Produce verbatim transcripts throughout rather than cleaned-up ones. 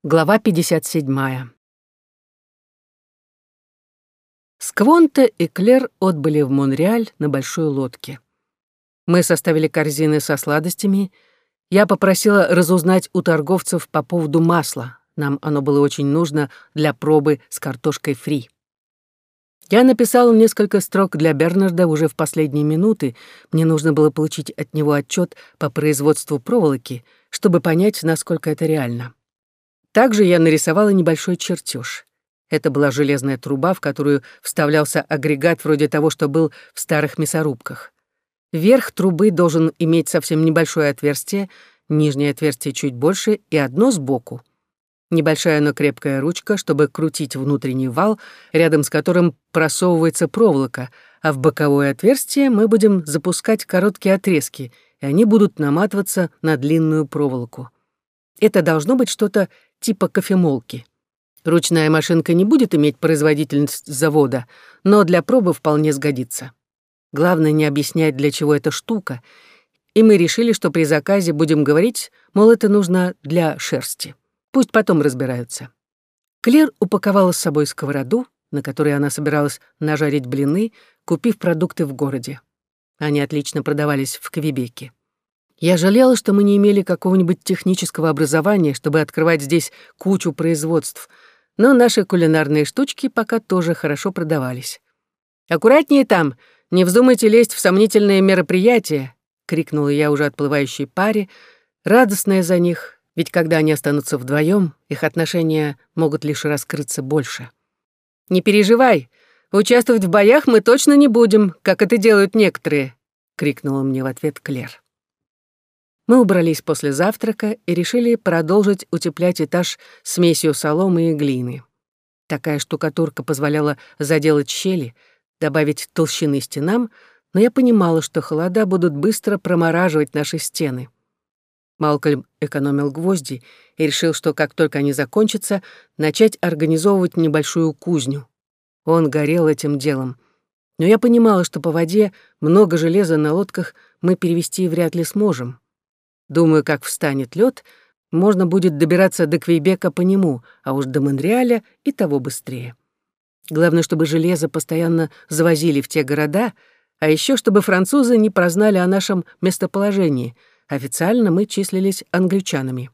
Глава пятьдесят седьмая. Сквонте и Клер отбыли в Монреаль на большой лодке. Мы составили корзины со сладостями. Я попросила разузнать у торговцев по поводу масла. Нам оно было очень нужно для пробы с картошкой фри. Я написала несколько строк для Бернарда уже в последние минуты. Мне нужно было получить от него отчет по производству проволоки, чтобы понять, насколько это реально. Также я нарисовала небольшой чертеж. Это была железная труба, в которую вставлялся агрегат вроде того, что был в старых мясорубках. Верх трубы должен иметь совсем небольшое отверстие, нижнее отверстие чуть больше и одно сбоку. Небольшая, но крепкая ручка, чтобы крутить внутренний вал, рядом с которым просовывается проволока, а в боковое отверстие мы будем запускать короткие отрезки, и они будут наматываться на длинную проволоку. Это должно быть что-то типа кофемолки. Ручная машинка не будет иметь производительность завода, но для пробы вполне сгодится. Главное не объяснять, для чего эта штука, и мы решили, что при заказе будем говорить, мол, это нужно для шерсти. Пусть потом разбираются. Клер упаковала с собой сковороду, на которой она собиралась нажарить блины, купив продукты в городе. Они отлично продавались в Квебеке. Я жалела, что мы не имели какого-нибудь технического образования, чтобы открывать здесь кучу производств, но наши кулинарные штучки пока тоже хорошо продавались. «Аккуратнее там! Не вздумайте лезть в сомнительные мероприятия!» — крикнула я уже отплывающей паре, радостная за них, ведь когда они останутся вдвоем, их отношения могут лишь раскрыться больше. «Не переживай! Участвовать в боях мы точно не будем, как это делают некоторые!» — крикнула мне в ответ Клер. Мы убрались после завтрака и решили продолжить утеплять этаж смесью соломы и глины. Такая штукатурка позволяла заделать щели, добавить толщины стенам, но я понимала, что холода будут быстро промораживать наши стены. Малкольм экономил гвозди и решил, что как только они закончатся, начать организовывать небольшую кузню. Он горел этим делом. Но я понимала, что по воде много железа на лодках мы перевезти вряд ли сможем. Думаю, как встанет лед, можно будет добираться до Квебека по нему, а уж до Монреаля и того быстрее. Главное, чтобы железо постоянно завозили в те города, а еще чтобы французы не прознали о нашем местоположении. Официально мы числились англичанами.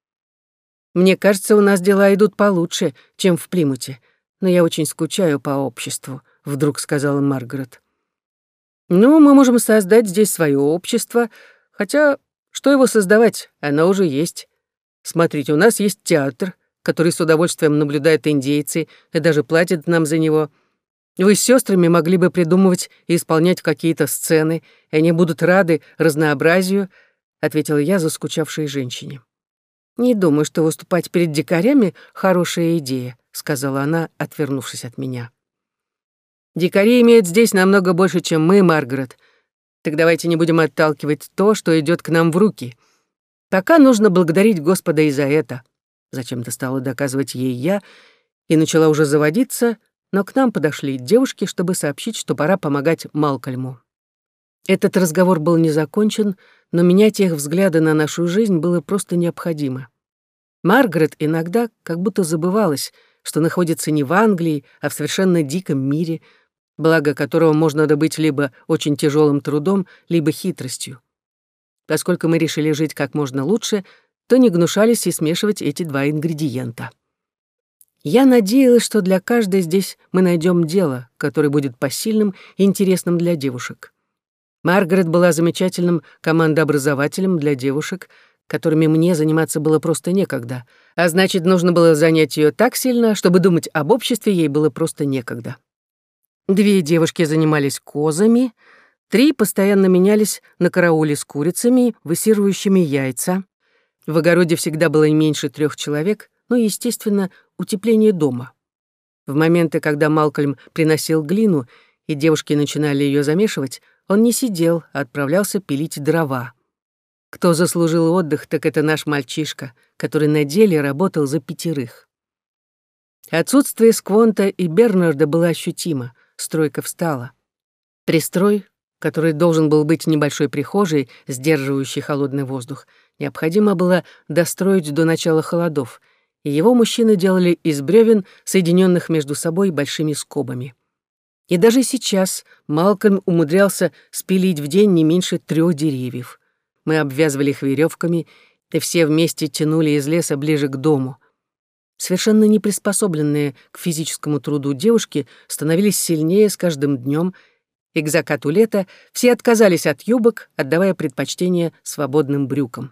«Мне кажется, у нас дела идут получше, чем в Плимуте, но я очень скучаю по обществу», — вдруг сказала Маргарет. «Ну, мы можем создать здесь свое общество, хотя... Что его создавать? Оно уже есть. Смотрите, у нас есть театр, который с удовольствием наблюдают индейцы и даже платят нам за него. Вы с сестрами могли бы придумывать и исполнять какие-то сцены, и они будут рады разнообразию», — ответила я заскучавшей женщине. «Не думаю, что выступать перед дикарями — хорошая идея», — сказала она, отвернувшись от меня. «Дикари имеют здесь намного больше, чем мы, Маргарет. Так давайте не будем отталкивать то, что идет к нам в руки. Пока нужно благодарить Господа и за это». Зачем-то стала доказывать ей я и начала уже заводиться, но к нам подошли девушки, чтобы сообщить, что пора помогать Малкольму. Этот разговор был не закончен, но менять их взгляды на нашу жизнь было просто необходимо. Маргарет иногда как будто забывалась, что находится не в Англии, а в совершенно диком мире, благо которого можно добыть либо очень тяжелым трудом, либо хитростью. Поскольку мы решили жить как можно лучше, то не гнушались и смешивать эти два ингредиента. Я надеялась, что для каждой здесь мы найдем дело, которое будет посильным и интересным для девушек. Маргарет была замечательным командообразователем для девушек, которыми мне заниматься было просто некогда, а значит, нужно было занять ее так сильно, чтобы думать об обществе ей было просто некогда. Две девушки занимались козами, три постоянно менялись на карауле с курицами, высиживающими яйца. В огороде всегда было не меньше трех человек, ну и, естественно, утепление дома. В моменты, когда Малкольм приносил глину, и девушки начинали ее замешивать, он не сидел, а отправлялся пилить дрова. Кто заслужил отдых, так это наш мальчишка, который на деле работал за пятерых. Отсутствие Сквонта и Бернарда было ощутимо. Стройка встала. Пристрой, который должен был быть небольшой прихожей, сдерживающей холодный воздух, необходимо было достроить до начала холодов, и его мужчины делали из бревен, соединенных между собой большими скобами. И даже сейчас Малкольм умудрялся спилить в день не меньше трех деревьев. Мы обвязывали их веревками, и все вместе тянули из леса ближе к дому. Совершенно не приспособленные к физическому труду девушки становились сильнее с каждым днем, и к закату лета все отказались от юбок, отдавая предпочтение свободным брюкам.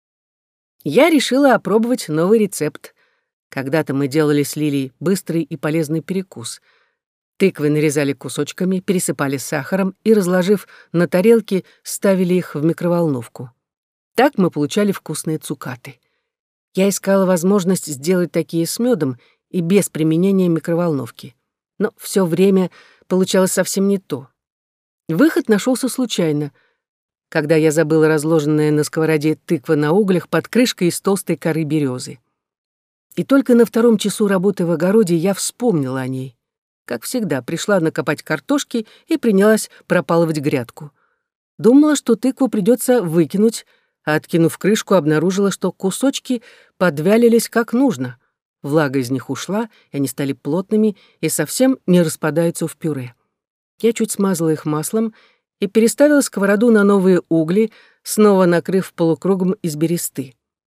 Я решила опробовать новый рецепт. Когда-то мы делали с Лилией быстрый и полезный перекус. Тыквы нарезали кусочками, пересыпали сахаром и, разложив на тарелке, ставили их в микроволновку. Так мы получали вкусные цукаты. Я искала возможность сделать такие с медом и без применения микроволновки. Но все время получалось совсем не то. Выход нашелся случайно, когда я забыла разложенная на сковороде тыква на углях под крышкой из толстой коры березы. И только на втором часу работы в огороде я вспомнила о ней. Как всегда, пришла накопать картошки и принялась пропалывать грядку. Думала, что тыкву придется выкинуть, а, откинув крышку, обнаружила, что кусочки подвялились как нужно. Влага из них ушла, и они стали плотными и совсем не распадаются в пюре. Я чуть смазала их маслом и переставила сковороду на новые угли, снова накрыв полукругом из бересты.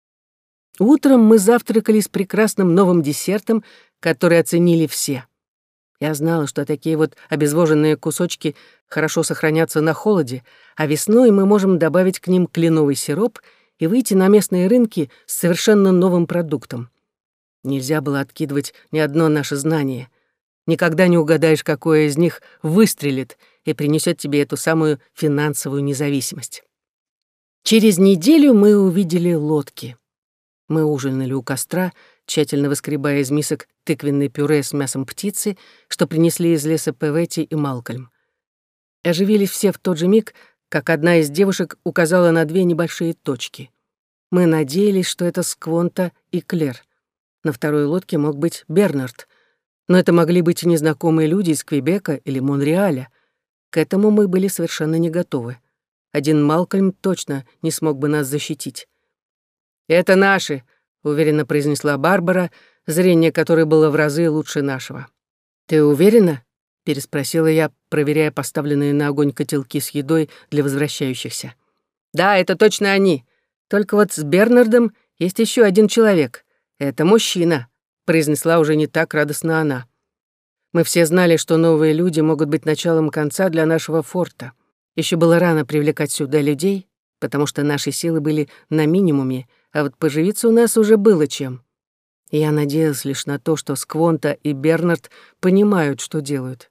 Утром мы завтракали с прекрасным новым десертом, который оценили все. Я знала, что такие вот обезвоженные кусочки хорошо сохранятся на холоде, а весной мы можем добавить к ним кленовый сироп и выйти на местные рынки с совершенно новым продуктом. Нельзя было откидывать ни одно наше знание. Никогда не угадаешь, какое из них выстрелит и принесет тебе эту самую финансовую независимость. Через неделю мы увидели лодки. Мы ужинали у костра, тщательно выскребая из мисок тыквенное пюре с мясом птицы, что принесли из леса Певетти и Малкольм. Оживились все в тот же миг, как одна из девушек указала на две небольшие точки. Мы надеялись, что это Сквонта и Клер. На второй лодке мог быть Бернард, но это могли быть и незнакомые люди из Квебека или Монреаля. К этому мы были совершенно не готовы. Один Малкольм точно не смог бы нас защитить. «Это наши», — уверенно произнесла Барбара, зрение которой было в разы лучше нашего. «Ты уверена?» — переспросила я, проверяя поставленные на огонь котелки с едой для возвращающихся. «Да, это точно они. Только вот с Бернардом есть еще один человек. Это мужчина», — произнесла уже не так радостно она. Мы все знали, что новые люди могут быть началом конца для нашего форта. Еще было рано привлекать сюда людей, потому что наши силы были на минимуме, а вот поживиться у нас уже было чем. Я надеялась лишь на то, что Сквонта и Бернард понимают, что делают.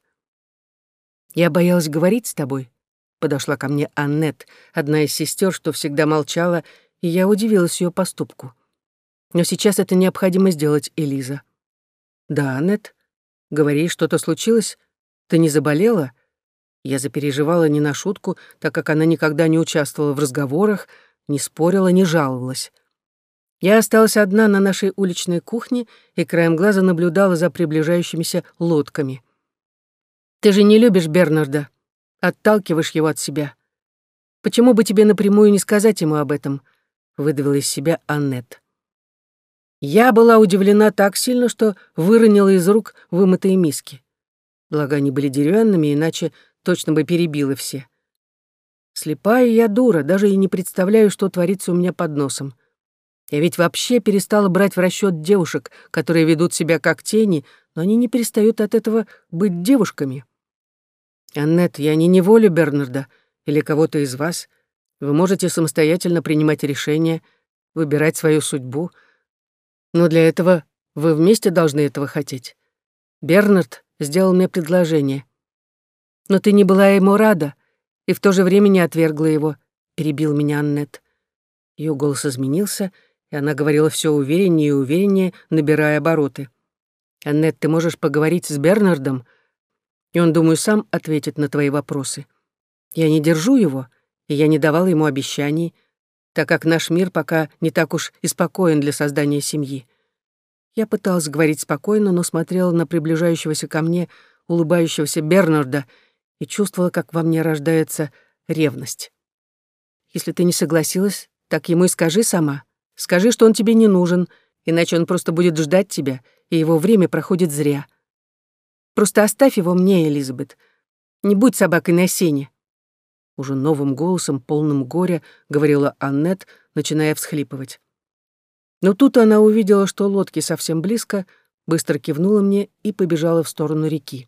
«Я боялась говорить с тобой», — подошла ко мне Аннет, одна из сестер, что всегда молчала, и я удивилась ее поступку. «Но сейчас это необходимо сделать, Элиза». «Да, Аннет, говори, что-то случилось? Ты не заболела?» Я запереживала не на шутку, так как она никогда не участвовала в разговорах, не спорила, не жаловалась. Я осталась одна на нашей уличной кухне и краем глаза наблюдала за приближающимися лодками. «Ты же не любишь Бернарда, отталкиваешь его от себя. Почему бы тебе напрямую не сказать ему об этом?» — выдавила из себя Аннет. Я была удивлена так сильно, что выронила из рук вымытые миски. Благо, они были деревянными, иначе точно бы перебила все. Слепая я дура, даже и не представляю, что творится у меня под носом. Я ведь вообще перестала брать в расчет девушек, которые ведут себя как тени, но они не перестают от этого быть девушками. Аннет, я не неволю Бернарда или кого-то из вас. Вы можете самостоятельно принимать решения, выбирать свою судьбу, но для этого вы вместе должны этого хотеть. Бернард сделал мне предложение. Но ты не была ему рада и в то же время не отвергла его, перебил меня Аннет. Ее голос изменился, и она говорила все увереннее и увереннее, набирая обороты. «Аннет, ты можешь поговорить с Бернардом, и он, думаю, сам ответит на твои вопросы. Я не держу его, и я не давала ему обещаний, так как наш мир пока не так уж и спокоен для создания семьи». Я пыталась говорить спокойно, но смотрела на приближающегося ко мне, улыбающегося Бернарда, и чувствовала, как во мне рождается ревность. «Если ты не согласилась, так ему и скажи сама. Скажи, что он тебе не нужен, Иначе он просто будет ждать тебя, и его время проходит зря. Просто оставь его мне, Элизабет. Не будь собакой на сене». Уже новым голосом, полным горя, говорила Аннет, начиная всхлипывать. Но тут она увидела, что лодки совсем близко, быстро кивнула мне и побежала в сторону реки.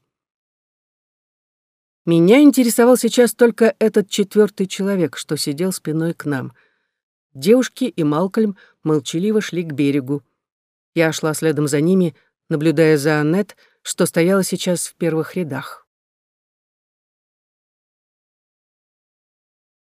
Меня интересовал сейчас только этот четвертый человек, что сидел спиной к нам. Девушки и Малкольм молчаливо шли к берегу. Я шла следом за ними, наблюдая за Аннет, что стояла сейчас в первых рядах.